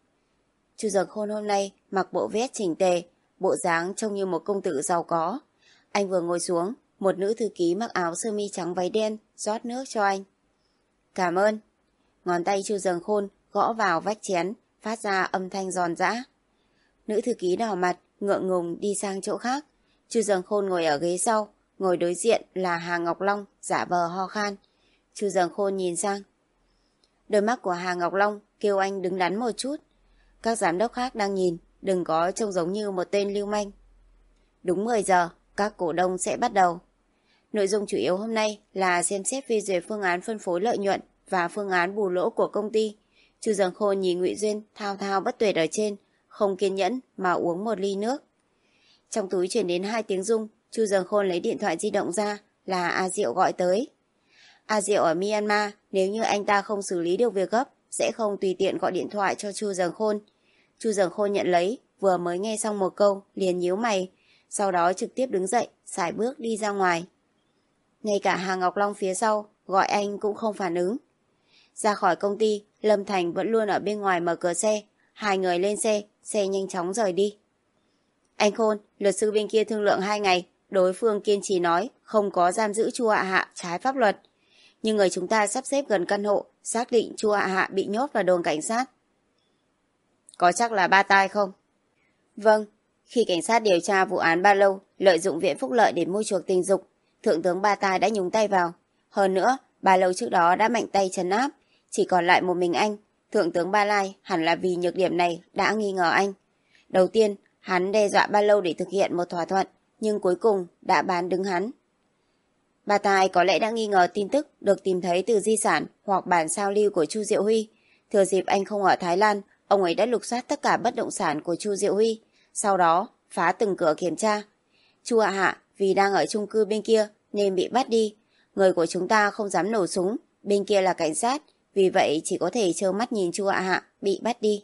Chu Dường Khôn hôm nay mặc bộ vest chỉnh tề, bộ dáng trông như một công tử giàu có. Anh vừa ngồi xuống, một nữ thư ký mặc áo sơ mi trắng váy đen rót nước cho anh. Cảm ơn. Ngón tay Chu Dường Khôn gõ vào vách chén, phát ra âm thanh giòn giã. Nữ thư ký đỏ mặt, ngượng ngùng đi sang chỗ khác. Chu Dường Khôn ngồi ở ghế sau, ngồi đối diện là Hà Ngọc Long giả vờ ho khan. Chu Dường Khôn nhìn sang. Đôi mắt của Hà Ngọc Long kêu anh đứng đắn một chút. Các giám đốc khác đang nhìn, đừng có trông giống như một tên lưu manh. Đúng mười giờ, các cổ đông sẽ bắt đầu. Nội dung chủ yếu hôm nay là xem xét phê duyệt phương án phân phối lợi nhuận và phương án bù lỗ của công ty. Chu Dường Khôn nhìn Ngụy Duyên thao thao bất tuyệt ở trên, không kiên nhẫn mà uống một ly nước. Trong túi chuyển đến hai tiếng rung, Chu Dường Khôn lấy điện thoại di động ra, là A Diệu gọi tới. A Diệu ở Myanmar, nếu như anh ta không xử lý được việc gấp, sẽ không tùy tiện gọi điện thoại cho Chu Dường Khôn. Chu Dường Khôn nhận lấy, vừa mới nghe xong một câu, liền nhíu mày, sau đó trực tiếp đứng dậy, sải bước đi ra ngoài. Ngay cả Hà Ngọc Long phía sau, gọi anh cũng không phản ứng. Ra khỏi công ty, Lâm Thành vẫn luôn ở bên ngoài mở cửa xe, hai người lên xe, xe nhanh chóng rời đi. Anh Khôn, luật sư bên kia thương lượng hai ngày, đối phương kiên trì nói không có giam giữ Chu Hạ Hạ trái pháp luật. Nhưng người chúng ta sắp xếp gần căn hộ, xác định Chu Hạ Hạ bị nhốt vào đồn cảnh sát. Có chắc là Ba Tai không? Vâng, khi cảnh sát điều tra vụ án Ba Lâu lợi dụng viện phúc lợi để mua chuộc tình dục, Thượng tướng Ba Tai đã nhúng tay vào. Hơn nữa, Ba Lâu trước đó đã mạnh tay trấn áp, chỉ còn lại một mình anh. Thượng tướng Ba Lai hẳn là vì nhược điểm này đã nghi ngờ anh. Đầu tiên, hắn đe dọa Ba Lâu để thực hiện một thỏa thuận, nhưng cuối cùng đã bán đứng hắn. Ba Tai có lẽ đã nghi ngờ tin tức được tìm thấy từ di sản hoặc bản sao lưu của Chu Diệu Huy. Thừa dịp anh không ở Thái Lan, ông ấy đã lục soát tất cả bất động sản của Chu Diệu Huy, sau đó phá từng cửa kiểm tra. Chu Hạ Hạ vì đang ở chung cư bên kia nên bị bắt đi. Người của chúng ta không dám nổ súng, bên kia là cảnh sát, vì vậy chỉ có thể trơ mắt nhìn Chu Hạ Hạ bị bắt đi.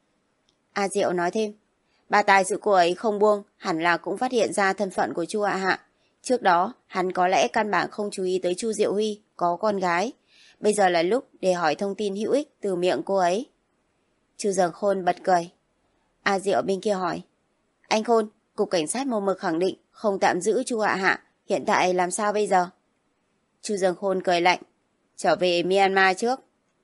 A Diệu nói thêm, ba tài sự cô ấy không buông, hẳn là cũng phát hiện ra thân phận của Chu Hạ Hạ. Trước đó, hắn có lẽ căn bản không chú ý tới Chu Diệu Huy có con gái. Bây giờ là lúc để hỏi thông tin hữu ích từ miệng cô ấy. Chu Dần Khôn bật cười. A Diệu bên kia hỏi, anh Khôn, cục cảnh sát một mực khẳng định không tạm giữ Chu Hạ Hạ, hiện tại làm sao bây giờ? Chu Dần Khôn cười lạnh, trở về Myanmar trước.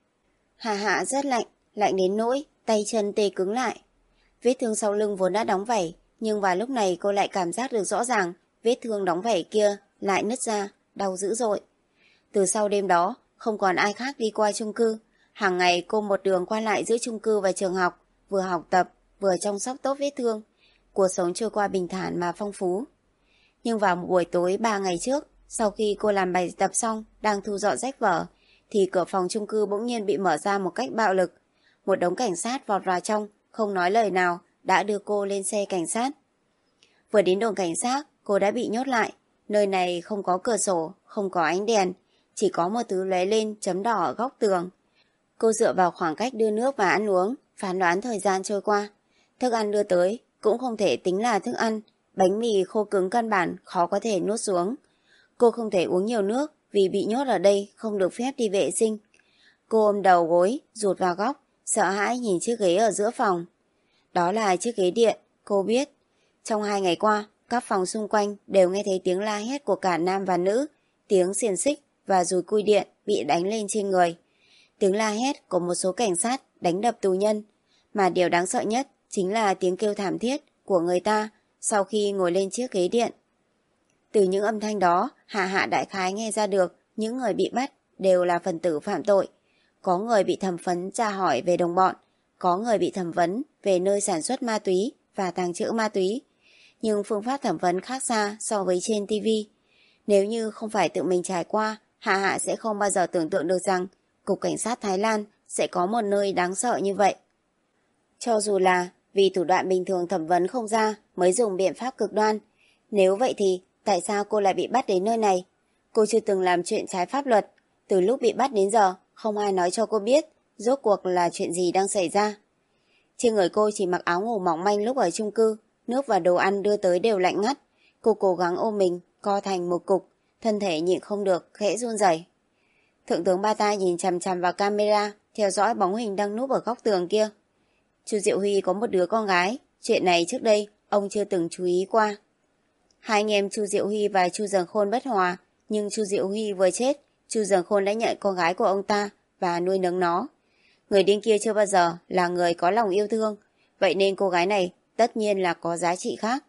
Hạ Hạ rất lạnh, lạnh đến nỗi tay chân tê cứng lại. Vết thương sau lưng vốn đã đóng vảy, nhưng vào lúc này cô lại cảm giác được rõ ràng vết thương đóng vảy kia lại nứt ra, đau dữ dội. Từ sau đêm đó, không còn ai khác đi qua chung cư. Hàng ngày cô một đường qua lại giữa chung cư và trường học, vừa học tập, vừa chăm sóc tốt vết thương. Cuộc sống trôi qua bình thản mà phong phú. Nhưng vào một buổi tối ba ngày trước, sau khi cô làm bài tập xong, đang thu dọn rách vở, thì cửa phòng chung cư bỗng nhiên bị mở ra một cách bạo lực. Một đống cảnh sát vọt vào trong, không nói lời nào, đã đưa cô lên xe cảnh sát. Vừa đến đồn cảnh sát, cô đã bị nhốt lại. Nơi này không có cửa sổ, không có ánh đèn, chỉ có một thứ lóe lên chấm đỏ ở góc tường. Cô dựa vào khoảng cách đưa nước và ăn uống, phán đoán thời gian trôi qua. Thức ăn đưa tới cũng không thể tính là thức ăn, bánh mì khô cứng căn bản khó có thể nuốt xuống. Cô không thể uống nhiều nước vì bị nhốt ở đây, không được phép đi vệ sinh. Cô ôm đầu gối, rụt vào góc, sợ hãi nhìn chiếc ghế ở giữa phòng. Đó là chiếc ghế điện, cô biết. Trong hai ngày qua, các phòng xung quanh đều nghe thấy tiếng la hét của cả nam và nữ, tiếng xiềng xích và dùi cui điện bị đánh lên trên người. Tiếng la hét của một số cảnh sát đánh đập tù nhân, mà điều đáng sợ nhất chính là tiếng kêu thảm thiết của người ta sau khi ngồi lên chiếc ghế điện. Từ những âm thanh đó, Hạ Hạ đại khái nghe ra được những người bị bắt đều là phần tử phạm tội. Có người bị thẩm vấn tra hỏi về đồng bọn, có người bị thẩm vấn về nơi sản xuất ma túy và tàng trữ ma túy. Nhưng phương pháp thẩm vấn khác xa so với trên ti vi. Nếu như không phải tự mình trải qua, Hạ Hạ sẽ không bao giờ tưởng tượng được rằng Cục Cảnh sát Thái Lan sẽ có một nơi đáng sợ như vậy. Cho dù là vì thủ đoạn bình thường thẩm vấn không ra mới dùng biện pháp cực đoan. Nếu vậy thì tại sao cô lại bị bắt đến nơi này? Cô chưa từng làm chuyện trái pháp luật. Từ lúc bị bắt đến giờ, không ai nói cho cô biết rốt cuộc là chuyện gì đang xảy ra. Trên người cô chỉ mặc áo ngủ mỏng manh lúc ở chung cư, nước và đồ ăn đưa tới đều lạnh ngắt. Cô cố gắng ôm mình, co thành một cục, thân thể nhịn không được, khẽ run rẩy. Thượng tướng Ba Tai nhìn chằm chằm vào camera, theo dõi bóng hình đang núp ở góc tường kia. Chu Diệu Huy có một đứa con gái, chuyện này trước đây ông chưa từng chú ý qua. Hai anh em Chu Diệu Huy và Chu Dần Khôn bất hòa, nhưng Chu Diệu Huy vừa chết, Chu Dần Khôn đã nhận con gái của ông ta và nuôi nấng nó. Người điên kia chưa bao giờ là người có lòng yêu thương, vậy nên cô gái này tất nhiên là có giá trị khác.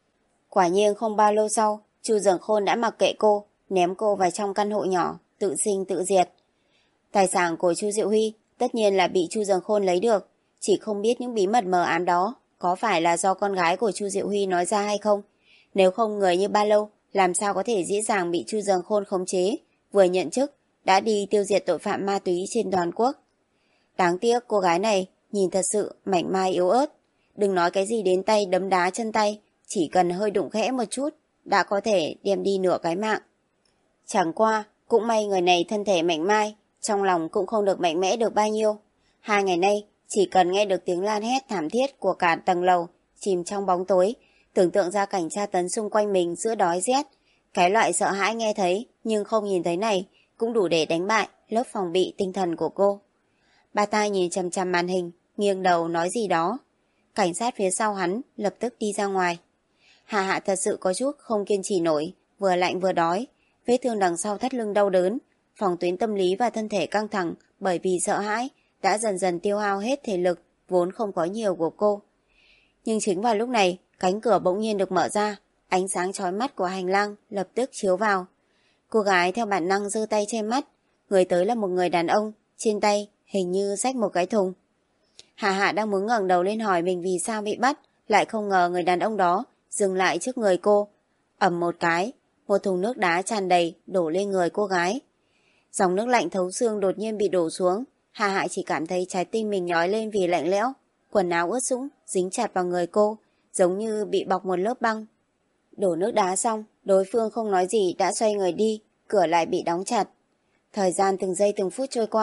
Quả nhiên không bao lâu sau, Chu Dần Khôn đã mặc kệ cô, ném cô vào trong căn hộ nhỏ, tự sinh tự diệt. Tài sản của Chu Diệu Huy tất nhiên là bị Chu Dần Khôn lấy được, chỉ không biết những bí mật mờ ám đó có phải là do con gái của Chu Diệu Huy nói ra hay không. Nếu không, người như Ba Lâu làm sao có thể dễ dàng bị Chu Dần Khôn khống chế, vừa nhận chức đã đi tiêu diệt tội phạm ma túy trên toàn quốc. Đáng tiếc cô gái này nhìn thật sự mảnh mai yếu ớt. Đừng nói cái gì đến tay đấm đá chân tay, chỉ cần hơi đụng khẽ một chút đã có thể đem đi nửa cái mạng. Chẳng qua, cũng may người này thân thể mảnh mai, trong lòng cũng không được mạnh mẽ được bao nhiêu. Hai ngày nay, chỉ cần nghe được tiếng la hét thảm thiết của cả tầng lầu chìm trong bóng tối, tưởng tượng ra cảnh tra tấn xung quanh mình giữa đói rét, cái loại sợ hãi nghe thấy nhưng không nhìn thấy này cũng đủ để đánh bại lớp phòng bị tinh thần của cô. Ba Tai nhìn chằm chằm màn hình, nghiêng đầu nói gì đó. Cảnh sát phía sau hắn lập tức đi ra ngoài. Hạ Hạ thật sự có chút không kiên trì nổi, vừa lạnh vừa đói, vết thương đằng sau thắt lưng đau đớn, phòng tuyến tâm lý và thân thể căng thẳng bởi vì sợ hãi đã dần dần tiêu hao hết thể lực vốn không có nhiều của cô. Nhưng chính vào lúc này, cánh cửa bỗng nhiên được mở ra, ánh sáng chói mắt của hành lang lập tức chiếu vào. Cô gái theo bản năng giơ tay che mắt, người tới là một người đàn ông, trên tay hình như xách một cái thùng. Hạ Hạ đang muốn ngẩng đầu lên hỏi mình vì sao bị bắt, lại không ngờ người đàn ông đó dừng lại trước người cô. Ầm một cái, một thùng nước đá tràn đầy đổ lên người cô gái. Dòng nước lạnh thấu xương đột nhiên bị đổ xuống, Hạ Hạ chỉ cảm thấy trái tim mình nhói lên vì lạnh lẽo, quần áo ướt sũng dính chặt vào người cô, giống như bị bọc một lớp băng. Đổ nước đá xong, đối phương không nói gì đã xoay người đi, cửa lại bị đóng chặt. Thời gian từng giây từng phút trôi qua,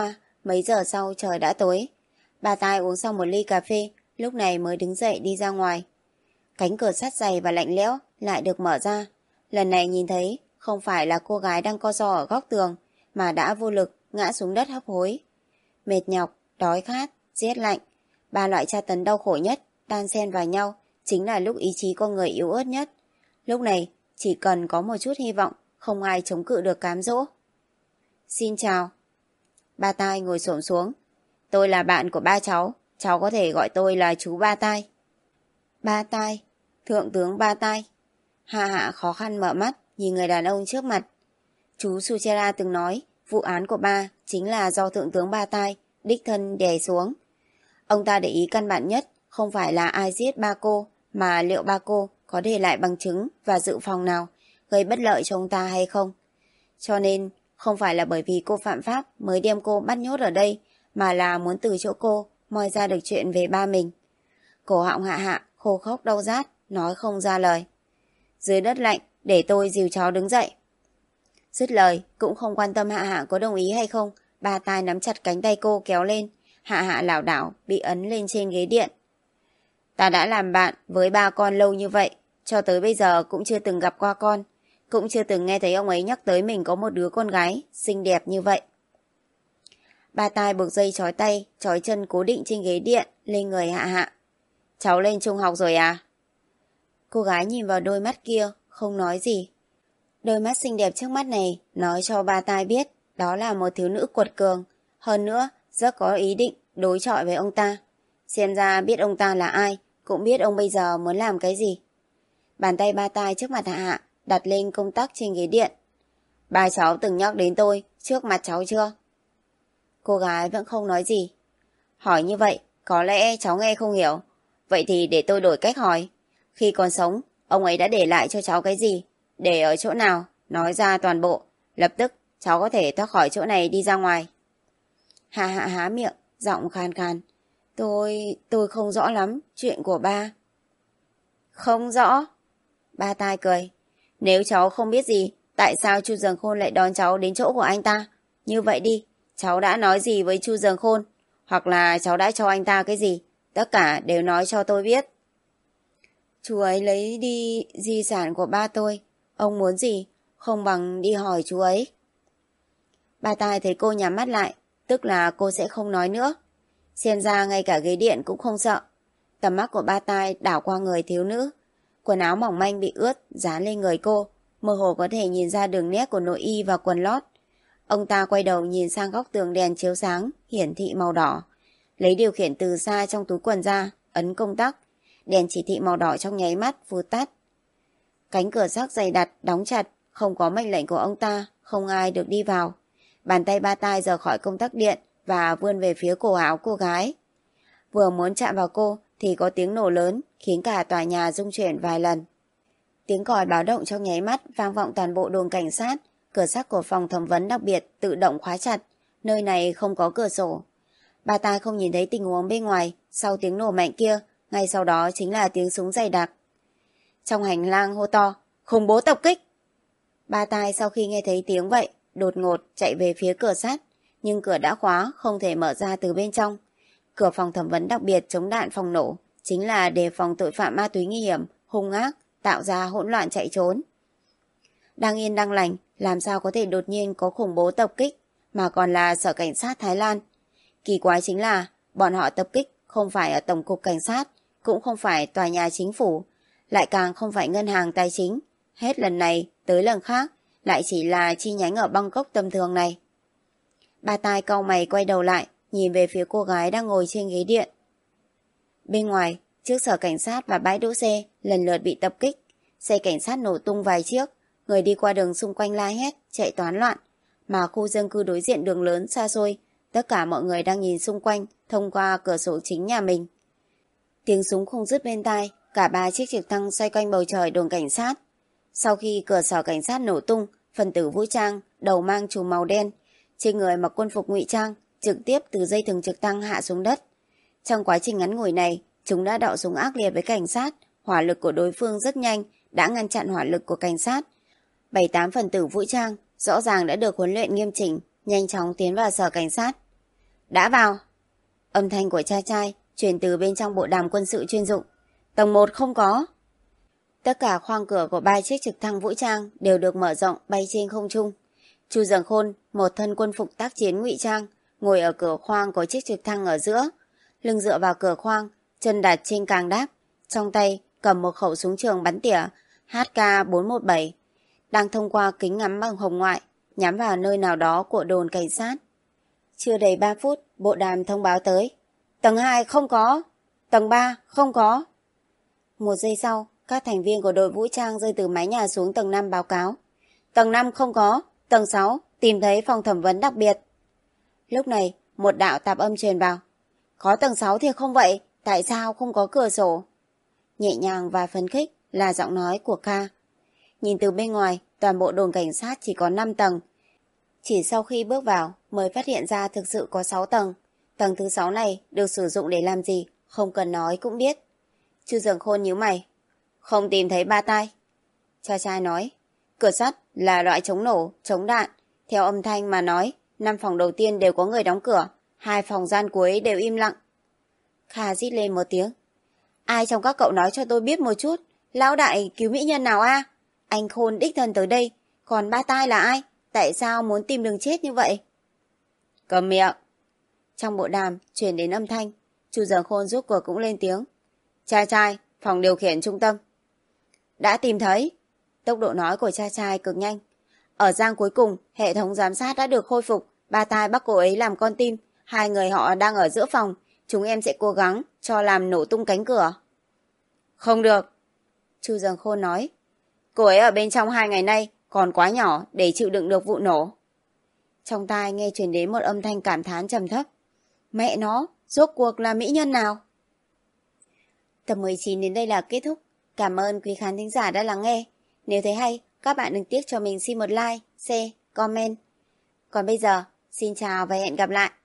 Mấy giờ sau trời đã tối. Bà Tai uống xong một ly cà phê, lúc này mới đứng dậy đi ra ngoài. Cánh cửa sắt dày và lạnh lẽo lại được mở ra. Lần này nhìn thấy không phải là cô gái đang co ro ở góc tường, mà đã vô lực ngã xuống đất hấp hối. Mệt nhọc, đói khát, rét lạnh, ba loại tra tấn đau khổ nhất đan xen vào nhau chính là lúc ý chí con người yếu ớt nhất. Lúc này chỉ cần có một chút hy vọng, không ai chống cự được cám dỗ. Xin chào. Ba Tai ngồi xổm xuống. Tôi là bạn của ba cháu, cháu có thể gọi tôi là chú Ba Tai. Ba Tai, thượng tướng Ba Tai. Hạ Hạ khó khăn mở mắt nhìn người đàn ông trước mặt. Chú Suchera từng nói vụ án của ba chính là do thượng tướng Ba Tai đích thân đè xuống. Ông ta để ý căn bản nhất không phải là ai giết ba cô, mà liệu ba cô có để lại bằng chứng và dự phòng nào gây bất lợi cho ông ta hay không. Cho nên không phải là bởi vì cô phạm pháp mới đem cô bắt nhốt ở đây, mà là muốn từ chỗ cô moi ra được chuyện về ba mình. Cổ họng Hạ Hạ khô khốc đau rát, nói không ra lời. Dưới đất lạnh, để tôi dìu cháu đứng dậy. Dứt lời, cũng không quan tâm Hạ Hạ có đồng ý hay không, Ba Tai nắm chặt cánh tay cô kéo lên. Hạ Hạ lảo đảo bị ấn lên trên ghế điện. Ta đã làm bạn với ba con lâu như vậy, cho tới bây giờ cũng chưa từng gặp qua con, cũng chưa từng nghe thấy ông ấy nhắc tới mình có một đứa con gái xinh đẹp như vậy. Ba Tai buộc dây trói tay, trói chân cố định trên ghế điện lên người Hạ Hạ. Cháu lên trung học rồi à? Cô gái nhìn vào đôi mắt kia, không nói gì. Đôi mắt xinh đẹp trước mắt này nói cho Ba Tai biết đó là một thiếu nữ cuột cường, hơn nữa rất có ý định đối chọi với ông ta. Xem ra biết ông ta là ai, cũng biết ông bây giờ muốn làm cái gì. Bàn tay Ba Tai trước mặt Hạ Hạ đặt lên công tắc trên ghế điện. Ba cháu từng nhắc đến tôi trước mặt cháu chưa? Cô gái vẫn không nói gì. Hỏi như vậy, có lẽ cháu nghe không hiểu. Vậy thì để tôi đổi cách hỏi. Khi còn sống, ông ấy đã để lại cho cháu cái gì? Để ở chỗ nào? Nói ra toàn bộ. Lập tức, cháu có thể thoát khỏi chỗ này đi ra ngoài. Hạ Hạ há miệng, giọng khàn khàn. Tôi... tôi không rõ lắm chuyện của ba. Không rõ? Ba Tai cười. Nếu cháu không biết gì, tại sao Chu Dường Khôn lại đón cháu đến chỗ của anh ta? Như vậy đi, cháu đã nói gì với Chu Dường Khôn? Hoặc là cháu đã cho anh ta cái gì? Tất cả đều nói cho tôi biết. Chú ấy lấy đi di sản của ba tôi. Ông muốn gì? Không bằng đi hỏi chú ấy. Ba Tai thấy cô nhắm mắt lại, tức là cô sẽ không nói nữa. Xem ra ngay cả ghế điện cũng không sợ. Tầm mắt của Ba Tai đảo qua người thiếu nữ. Quần áo mỏng manh bị ướt dán lên người cô, mơ hồ có thể nhìn ra đường nét của nội y và quần lót. Ông ta quay đầu nhìn sang góc tường đèn chiếu sáng hiển thị màu đỏ, lấy điều khiển từ xa trong túi quần ra, ấn công tắc. Đèn chỉ thị màu đỏ trong nháy mắt vụt tắt. Cánh cửa sắt dày đặc đóng chặt, không có mệnh lệnh của ông ta, không ai được đi vào. Bàn tay Ba Tai rời khỏi công tắc điện và vươn về phía cổ áo cô gái. Vừa muốn chạm vào cô thì có tiếng nổ lớn khiến cả tòa nhà rung chuyển vài lần. Tiếng còi báo động trong nháy mắt vang vọng toàn bộ đồn cảnh sát. Cửa sắt của phòng thẩm vấn đặc biệt tự động khóa chặt. Nơi này không có cửa sổ. Ba Tai không nhìn thấy tình huống bên ngoài. Sau tiếng nổ mạnh kia, ngay sau đó chính là tiếng súng dày đặc. Trong hành lang hô to, khủng bố tập kích. Ba Tai sau khi nghe thấy tiếng vậy, đột ngột chạy về phía cửa sắt, nhưng cửa đã khóa, không thể mở ra từ bên trong. Cửa phòng thẩm vấn đặc biệt chống đạn phòng nổ chính là đề phòng tội phạm ma túy nguy hiểm, hung ác, tạo ra hỗn loạn chạy trốn. Đang yên đang lành, làm sao có thể đột nhiên có khủng bố tập kích, mà còn là Sở Cảnh sát Thái Lan. Kỳ quái chính là bọn họ tập kích không phải ở Tổng cục Cảnh sát, cũng không phải tòa nhà chính phủ, lại càng không phải ngân hàng tài chính. Hết lần này tới lần khác, lại chỉ là chi nhánh ở Bangkok tầm thường này. Ba Tai cau mày quay đầu lại, nhìn về phía cô gái đang ngồi trên ghế điện. Bên ngoài, trước sở cảnh sát và bãi đỗ xe lần lượt bị tập kích. Xe cảnh sát nổ tung vài chiếc, người đi qua đường xung quanh la hét, chạy toán loạn. Mà khu dân cư đối diện đường lớn xa xôi, tất cả mọi người đang nhìn xung quanh thông qua cửa sổ chính nhà mình. Tiếng súng không dứt bên tai, cả ba chiếc trực thăng xoay quanh bầu trời đồn cảnh sát. Sau khi cửa sở cảnh sát nổ tung, phần tử vũ trang, đầu mang trùm màu đen, trên người mặc quân phục ngụy trang, trực tiếp từ dây thừng trực thăng hạ xuống đất. Trong quá trình ngắn ngủi này, chúng đã đọ súng ác liệt với cảnh sát, hỏa lực của đối phương rất nhanh, đã ngăn chặn hỏa lực của cảnh sát. Bảy tám phần tử vũ trang, rõ ràng đã được huấn luyện nghiêm chỉnh, nhanh chóng tiến vào sở cảnh sát. Đã vào. Âm thanh của cha trai truyền từ bên trong bộ đàm quân sự chuyên dụng. Tầng một không có. Tất cả khoang cửa của ba chiếc trực thăng vũ trang đều được mở rộng bay trên không trung. Chu Dần Khôn, một thân quân phục tác chiến ngụy trang, ngồi ở cửa khoang của chiếc trực thăng ở giữa, lưng dựa vào cửa khoang, chân đặt trên càng đáp, trong tay cầm một khẩu súng trường bắn tỉa H K bốn một bảy, đang thông qua kính ngắm bằng hồng ngoại, nhắm vào nơi nào đó của đồn cảnh sát. Chưa đầy ba phút, bộ đàm thông báo tới. Tầng hai không có, tầng ba không có. Một giây sau, các thành viên của đội vũ trang rơi từ mái nhà xuống tầng năm báo cáo. Tầng năm không có, tầng sáu tìm thấy phòng thẩm vấn đặc biệt. Lúc này, một đạo tạp âm truyền vào. Có tầng sáu thì không vậy, tại sao không có cửa sổ? Nhẹ nhàng và phấn khích là giọng nói của Kha. Nhìn từ bên ngoài, toàn bộ đồn cảnh sát chỉ có năm tầng. Chỉ sau khi bước vào mới phát hiện ra thực sự có sáu tầng. Tầng thứ sáu này được sử dụng để làm gì, không cần nói cũng biết. Chu Dần Khôn nhíu mày. Không tìm thấy ba tai. Cha trai nói, cửa sắt là loại chống nổ, chống đạn. Theo âm thanh mà nói, năm phòng đầu tiên đều có người đóng cửa, hai phòng gian cuối đều im lặng. Kha rít lên một tiếng. Ai trong các cậu nói cho tôi biết một chút, lão đại cứu mỹ nhân nào a? Anh Khôn đích thân tới đây, còn ba tai là ai? Tại sao muốn tìm đường chết như vậy? Cầm miệng. Trong bộ đàm truyền đến âm thanh, Chu Dần Khôn rốt cuộc cũng lên tiếng. Cha trai, phòng điều khiển trung tâm. Đã tìm thấy. Tốc độ nói của cha trai cực nhanh. Ở giang cuối cùng, hệ thống giám sát đã được khôi phục. Ba tai bắt cô ấy làm con tim. Hai người họ đang ở giữa phòng. Chúng em sẽ cố gắng cho làm nổ tung cánh cửa. Không được. Chu Dần Khôn nói. Cô ấy ở bên trong hai ngày nay còn quá nhỏ để chịu đựng được vụ nổ. Trong tai nghe truyền đến một âm thanh cảm thán trầm thấp. Mẹ nó, rốt cuộc là mỹ nhân nào? Tập mười chín đến đây là kết thúc. Cảm ơn quý khán thính giả đã lắng nghe. Nếu thấy hay, các bạn đừng tiếc cho mình xin một like, share, comment. Còn bây giờ, xin chào và hẹn gặp lại.